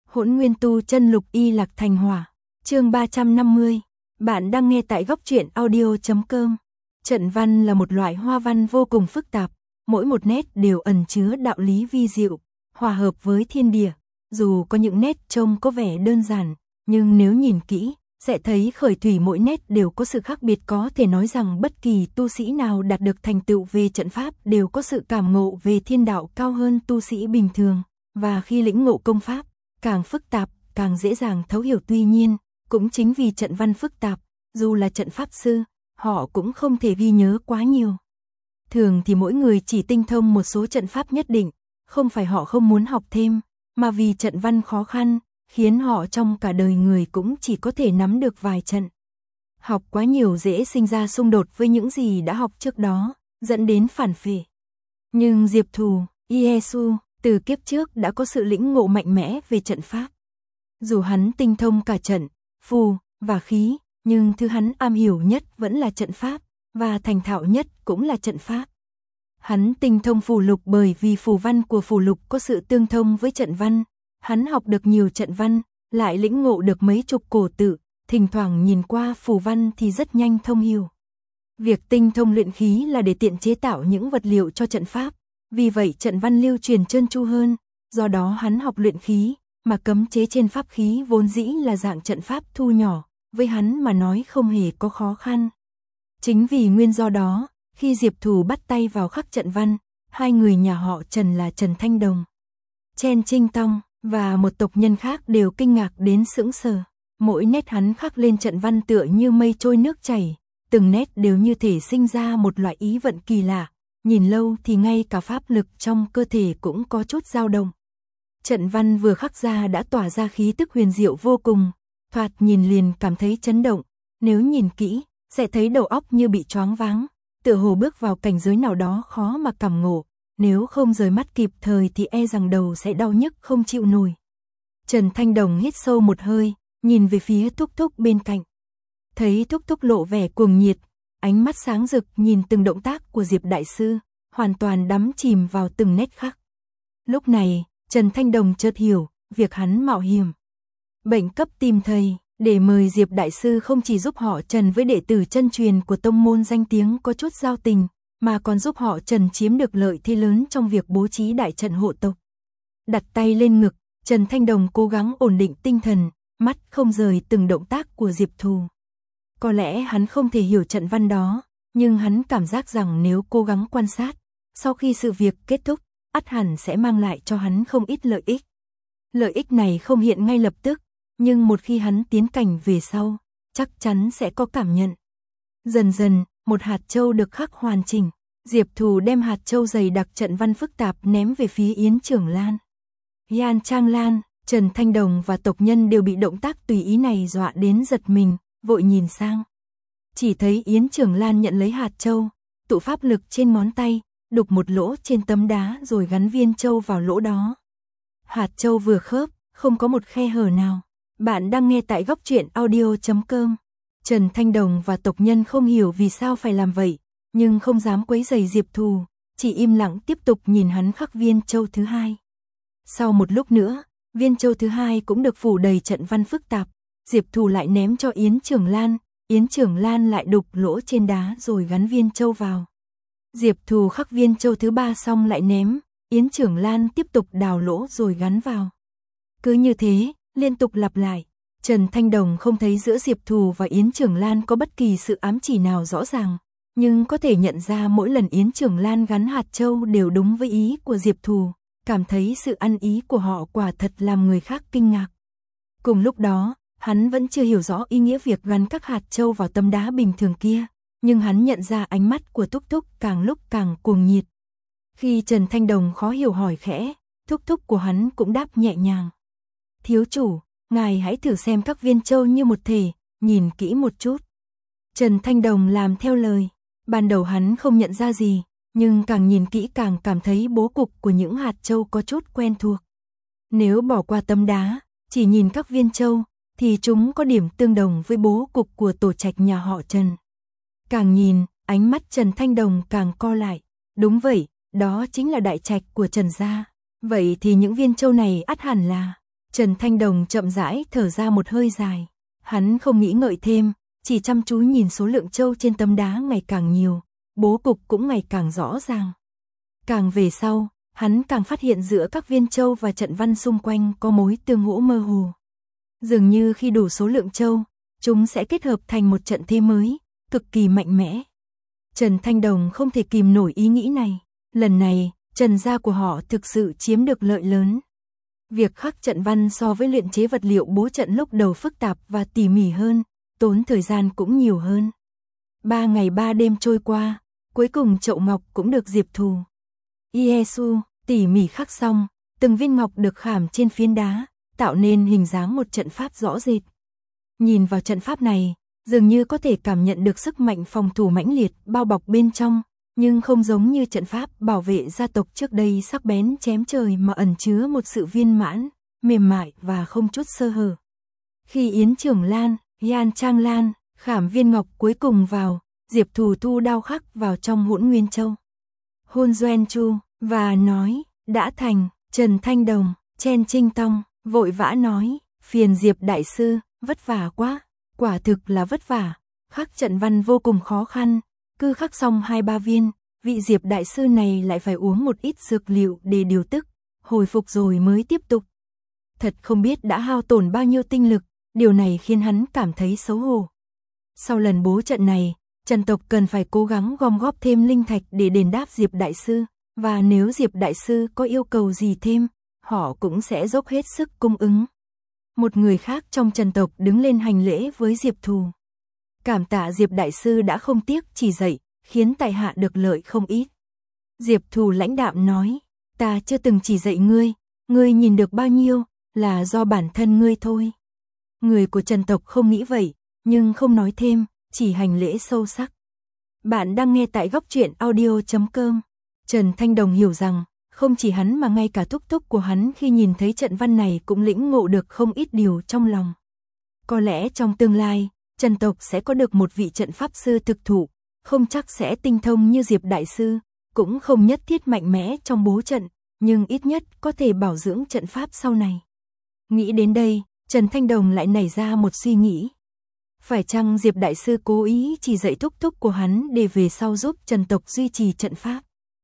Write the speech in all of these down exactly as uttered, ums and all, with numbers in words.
Hỗn Nguyên Tu Chân Lục Y Lạc Thành Hỏa. Chương ba trăm năm mươi. Bạn đang nghe tại góc truyện audio chấm com. Trận văn là một loại hoa văn vô cùng phức tạp, mỗi một nét đều ẩn chứa đạo lý vi diệu, hòa hợp với thiên địa. Dù có những nét trông có vẻ đơn giản, nhưng nếu nhìn kỹ, sẽ thấy khởi thủy mỗi nét đều có sự khác biệt, có thể nói rằng bất kỳ tu sĩ nào đạt được thành tựu về trận pháp đều có sự cảm ngộ về thiên đạo cao hơn tu sĩ bình thường, và khi lĩnh ngộ công pháp, càng phức tạp, càng dễ dàng thấu hiểu. Tuy nhiên, cũng chính vì trận văn phức tạp, dù là trận pháp sư, họ cũng không thể ghi nhớ quá nhiều. Thường thì mỗi người chỉ tinh thông một số trận pháp nhất định, không phải họ không muốn học thêm, mà vì trận văn khó khăn, khiến họ trong cả đời người cũng chỉ có thể nắm được vài trận. Học quá nhiều dễ sinh ra xung đột với những gì đã học trước đó, dẫn đến phản phệ. Nhưng Diệp Thù, Iesu, từ kiếp trước đã có sự lĩnh ngộ mạnh mẽ về trận pháp. Dù hắn tinh thông cả trận, phù và khí, nhưng thứ hắn am hiểu nhất vẫn là trận pháp, và thành thạo nhất cũng là trận pháp. Hắn tinh thông phù lục bởi vì phù văn của phù lục có sự tương thông với trận văn. Hắn học được nhiều trận văn, lại lĩnh ngộ được mấy chục cổ tự, thỉnh thoảng nhìn qua phù văn thì rất nhanh thông hiểu. Việc tinh thông luyện khí là để tiện chế tạo những vật liệu cho trận pháp, vì vậy trận văn lưu truyền trơn tru hơn, do đó hắn học luyện khí, mà cấm chế trên pháp khí vốn dĩ là dạng trận pháp thu nhỏ, với hắn mà nói không hề có khó khăn. Chính vì nguyên do đó, khi Diệp Thù bắt tay vào khắc trận văn, hai người nhà họ Trần là Trần Thanh Đồng, Chen Trinh Tông và một tộc nhân khác đều kinh ngạc đến sững sờ. Mỗi nét hắn khắc lên trận văn tựa như mây trôi nước chảy, từng nét đều như thể sinh ra một loại ý vận kỳ lạ, nhìn lâu thì ngay cả pháp lực trong cơ thể cũng có chút dao động. Trận văn vừa khắc ra đã tỏa ra khí tức huyền diệu vô cùng, thoạt nhìn liền cảm thấy chấn động, nếu nhìn kỹ, sẽ thấy đầu óc như bị choáng váng, tựa hồ bước vào cảnh giới nào đó khó mà cảm ngộ, nếu không rời mắt kịp thời thì e rằng đầu sẽ đau nhức không chịu nổi. Trần Thanh Đồng hít sâu một hơi, nhìn về phía Thúc Thúc bên cạnh. Thấy Thúc Thúc lộ vẻ cuồng nhiệt, ánh mắt sáng rực nhìn từng động tác của Diệp Đại Sư, hoàn toàn đắm chìm vào từng nét khắc. Lúc này, Trần Thanh Đồng chợt hiểu, việc hắn mạo hiểm bệnh cấp tìm thầy, để mời Diệp Đại Sư không chỉ giúp họ Trần với đệ tử chân truyền của tông môn danh tiếng có chút giao tình, mà còn giúp họ Trần chiếm được lợi thế lớn trong việc bố trí đại trận hộ tộc. Đặt tay lên ngực, Trần Thanh Đồng cố gắng ổn định tinh thần, mắt không rời từng động tác của Diệp Thù. Có lẽ hắn không thể hiểu trận văn đó, nhưng hắn cảm giác rằng nếu cố gắng quan sát, sau khi sự việc kết thúc, ắt hẳn sẽ mang lại cho hắn không ít lợi ích. Lợi ích này không hiện ngay lập tức, nhưng một khi hắn tiến cảnh về sau, chắc chắn sẽ có cảm nhận. Dần dần, một hạt châu được khắc hoàn chỉnh, Diệp Thù đem hạt châu dày đặc trận văn phức tạp ném về phía Yến Trưởng Lan. Yan Trang Lan, Trần Thanh Đồng và tộc nhân đều bị động tác tùy ý này dọa đến giật mình, vội nhìn sang. Chỉ thấy Yến Trưởng Lan nhận lấy hạt châu, tụ pháp lực trên ngón tay, đục một lỗ trên tấm đá rồi gắn viên châu vào lỗ đó. Hạt châu vừa khớp, không có một khe hở nào. Bạn đang nghe tại góc truyện audio chấm com. Trần Thanh Đồng và tộc nhân không hiểu vì sao phải làm vậy, nhưng không dám quấy rầy Diệp Thù, chỉ im lặng tiếp tục nhìn hắn khắc viên châu thứ hai. Sau một lúc nữa, viên châu thứ hai cũng được phủ đầy trận văn phức tạp, Diệp Thù lại ném cho Yến Trưởng Lan, Yến Trưởng Lan lại đục lỗ trên đá rồi gắn viên châu vào. Diệp Thù khắc viên châu thứ ba xong lại ném, Yến Trưởng Lan tiếp tục đào lỗ rồi gắn vào. Cứ như thế, liên tục lặp lại. Trần Thanh Đồng không thấy giữa Diệp Thù và Yến Trưởng Lan có bất kỳ sự ám chỉ nào rõ ràng, nhưng có thể nhận ra mỗi lần Yến Trưởng Lan gắn hạt châu đều đúng với ý của Diệp Thù, cảm thấy sự ăn ý của họ quả thật làm người khác kinh ngạc. Cùng lúc đó, hắn vẫn chưa hiểu rõ ý nghĩa việc gắn các hạt châu vào tấm đá bình thường kia, nhưng hắn nhận ra ánh mắt của Thúc Thúc càng lúc càng cuồng nhiệt. Khi Trần Thanh Đồng khó hiểu hỏi khẽ, Thúc Thúc của hắn cũng đáp nhẹ nhàng. Thiếu chủ, ngài hãy thử xem các viên châu như một thể, nhìn kỹ một chút. Trần Thanh Đồng làm theo lời, ban đầu hắn không nhận ra gì, nhưng càng nhìn kỹ càng cảm thấy bố cục của những hạt châu có chút quen thuộc. Nếu bỏ qua tấm đá, chỉ nhìn các viên châu, thì chúng có điểm tương đồng với bố cục của tổ trạch nhà họ Trần. Càng nhìn, ánh mắt Trần Thanh Đồng càng co lại, đúng vậy, đó chính là đại trạch của Trần gia. Vậy thì những viên châu này ắt hẳn là... Trần Thanh Đồng chậm rãi thở ra một hơi dài. Hắn không nghĩ ngợi thêm, chỉ chăm chú nhìn số lượng châu trên tấm đá ngày càng nhiều, bố cục cũng ngày càng rõ ràng. Càng về sau, hắn càng phát hiện giữa các viên châu và trận văn xung quanh có mối tương hỗ mơ hồ. Dường như khi đủ số lượng châu, chúng sẽ kết hợp thành một trận thế mới, cực kỳ mạnh mẽ. Trần Thanh Đồng không thể kìm nổi ý nghĩ này. Lần này, Trần gia của họ thực sự chiếm được lợi lớn. Việc khắc trận văn so với luyện chế vật liệu bố trận lúc đầu phức tạp và tỉ mỉ hơn, tốn thời gian cũng nhiều hơn. Ba ngày ba đêm trôi qua, cuối cùng chậu ngọc cũng được Diệp Thù Iesu tỉ mỉ khắc xong, từng viên ngọc được khảm trên phiến đá, tạo nên hình dáng một trận pháp rõ rệt. Nhìn vào trận pháp này, dường như có thể cảm nhận được sức mạnh phòng thủ mãnh liệt bao bọc bên trong, nhưng không giống như trận pháp bảo vệ gia tộc trước đây sắc bén chém trời mà ẩn chứa một sự viên mãn, mềm mại và không chút sơ hở. Khi Yến Trưởng Lan, Yan Trang Lan khảm viên ngọc cuối cùng vào, Diệp Thù thu đao khắc vào trong Hỗn Nguyên Châu. Hôn Doen Chu và nói, đã thành. Trần Thanh Đồng, Chen Trinh Tông vội vã nói, phiền Diệp đại sư, vất vả quá, quả thực là vất vả, khắc trận văn vô cùng khó khăn, cứ khắc xong hai ba viên, vị Diệp đại sư này lại phải uống một ít dược liệu để điều tức, hồi phục rồi mới tiếp tục. Thật không biết đã hao tổn bao nhiêu tinh lực, điều này khiến hắn cảm thấy xấu hổ. Sau lần bố trận này, Trần tộc cần phải cố gắng gom góp thêm linh thạch để đền đáp Diệp đại sư, và nếu Diệp đại sư có yêu cầu gì thêm, họ cũng sẽ dốc hết sức cung ứng. Một người khác trong Trần tộc đứng lên hành lễ với Diệp Thù. Cảm tạ Diệp đại sư đã không tiếc chỉ dạy, khiến tại hạ được lợi không ít. Diệp Thù lãnh đạm nói, ta chưa từng chỉ dạy ngươi, ngươi nhìn được bao nhiêu, là do bản thân ngươi thôi. Người của Trần tộc không nghĩ vậy, nhưng không nói thêm, chỉ hành lễ sâu sắc. Bạn đang nghe tại góc truyện audio chấm com. Trần Thanh Đồng hiểu rằng, không chỉ hắn mà ngay cả thúc thúc của hắn khi nhìn thấy trận văn này cũng lĩnh ngộ được không ít điều trong lòng. Có lẽ trong tương lai, Trần tộc sẽ có được một vị trận pháp sư thực thụ, không chắc sẽ tinh thông như Diệp đại sư, cũng không nhất thiết mạnh mẽ trong bố trận, nhưng ít nhất có thể bảo dưỡng trận pháp sau này. Nghĩ đến đây, Trần Thanh Đồng lại nảy ra một suy nghĩ. Phải chăng Diệp đại sư cố ý chỉ dạy thúc thúc của hắn để về sau giúp Trần tộc duy trì trận pháp?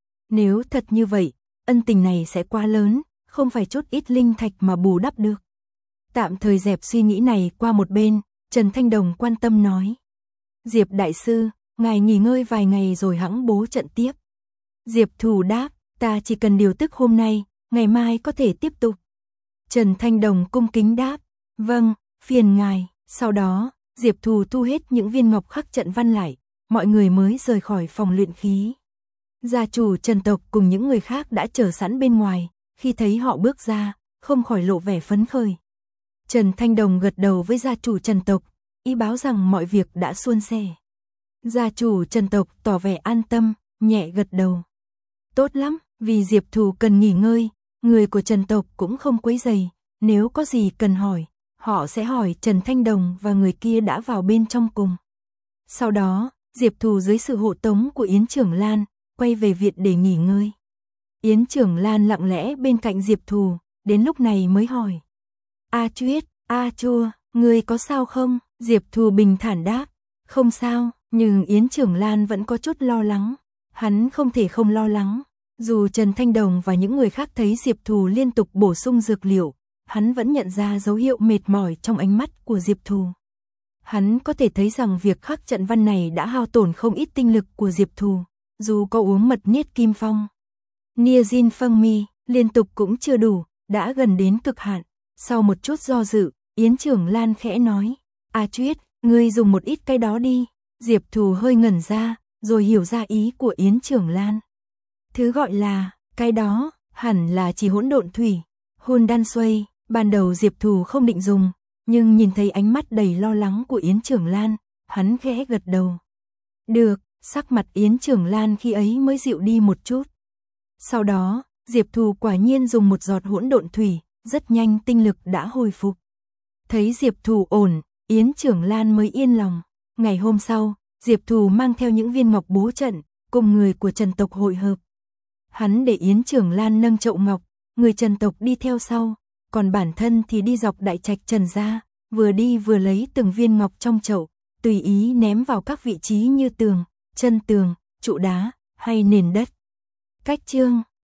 Nếu thật như vậy, ân tình này sẽ quá lớn, không phải chút ít linh thạch mà bù đắp được. Tạm thời dẹp suy nghĩ này qua một bên, Trần Thanh Đồng quan tâm nói. Diệp đại sư, ngài nghỉ ngơi vài ngày rồi hẵng bố trận tiếp. Diệp Thù đáp, ta chỉ cần điều tức hôm nay, ngày mai có thể tiếp tục. Trần Thanh Đồng cung kính đáp, vâng, phiền ngài. Sau đó, Diệp Thù thu hết những viên ngọc khắc trận văn lại, mọi người mới rời khỏi phòng luyện khí. Gia chủ Trần tộc cùng những người khác đã chờ sẵn bên ngoài, khi thấy họ bước ra, không khỏi lộ vẻ phấn khởi. Trần Thanh Đồng gật đầu với gia chủ Trần tộc, ý báo rằng mọi việc đã suôn sẻ. Gia chủ Trần tộc tỏ vẻ an tâm, nhẹ gật đầu. Tốt lắm, vì Diệp Thù cần nghỉ ngơi, người của Trần tộc cũng không quấy rầy, nếu có gì cần hỏi, họ sẽ hỏi Trần Thanh Đồng và người kia đã vào bên trong cùng. Sau đó, Diệp Thù dưới sự hộ tống của Yến Trưởng Lan, quay về viện để nghỉ ngơi. Yến Trưởng Lan lặng lẽ bên cạnh Diệp Thù, đến lúc này mới hỏi. A Chuyết, A Chua, ngươi có sao không? Diệp Thù bình thản đáp, không sao, nhưng Yến Trưởng Lan vẫn có chút lo lắng. Hắn không thể không lo lắng, dù Trần Thanh Đồng và những người khác thấy Diệp Thù liên tục bổ sung dược liệu, hắn vẫn nhận ra dấu hiệu mệt mỏi trong ánh mắt của Diệp Thù. Hắn có thể thấy rằng việc khắc trận văn này đã hao tổn không ít tinh lực của Diệp Thù, dù có uống mật niết kim phong, Niacin Phâng Mi, liên tục cũng chưa đủ, đã gần đến cực hạn. Sau một chút do dự, Yến Trưởng Lan khẽ nói, A Chuyết, ngươi dùng một ít cái đó đi. Diệp Thù hơi ngẩn ra, rồi hiểu ra ý của Yến Trưởng Lan. Thứ gọi là, cái đó, hẳn là chỉ hỗn độn thủy, hôn đan xuây. Ban đầu Diệp Thù không định dùng, nhưng nhìn thấy ánh mắt đầy lo lắng của Yến Trưởng Lan, hắn khẽ gật đầu. Được, sắc mặt Yến Trưởng Lan khi ấy mới dịu đi một chút. Sau đó, Diệp Thù quả nhiên dùng một giọt hỗn độn thủy, rất nhanh tinh lực đã hồi phục. Thấy Diệp Thù ổn, Yến Trưởng Lan mới yên lòng. Ngày hôm sau, Diệp Thù mang theo những viên ngọc bố trận, cùng người của Trần tộc hội hợp. Hắn để Yến Trưởng Lan nâng chậu ngọc, người Trần tộc đi theo sau, còn bản thân thì đi dọc đại trạch Trần gia, vừa đi vừa lấy từng viên ngọc trong chậu, tùy ý ném vào các vị trí như tường, chân tường, trụ đá hay nền đất. Cách chương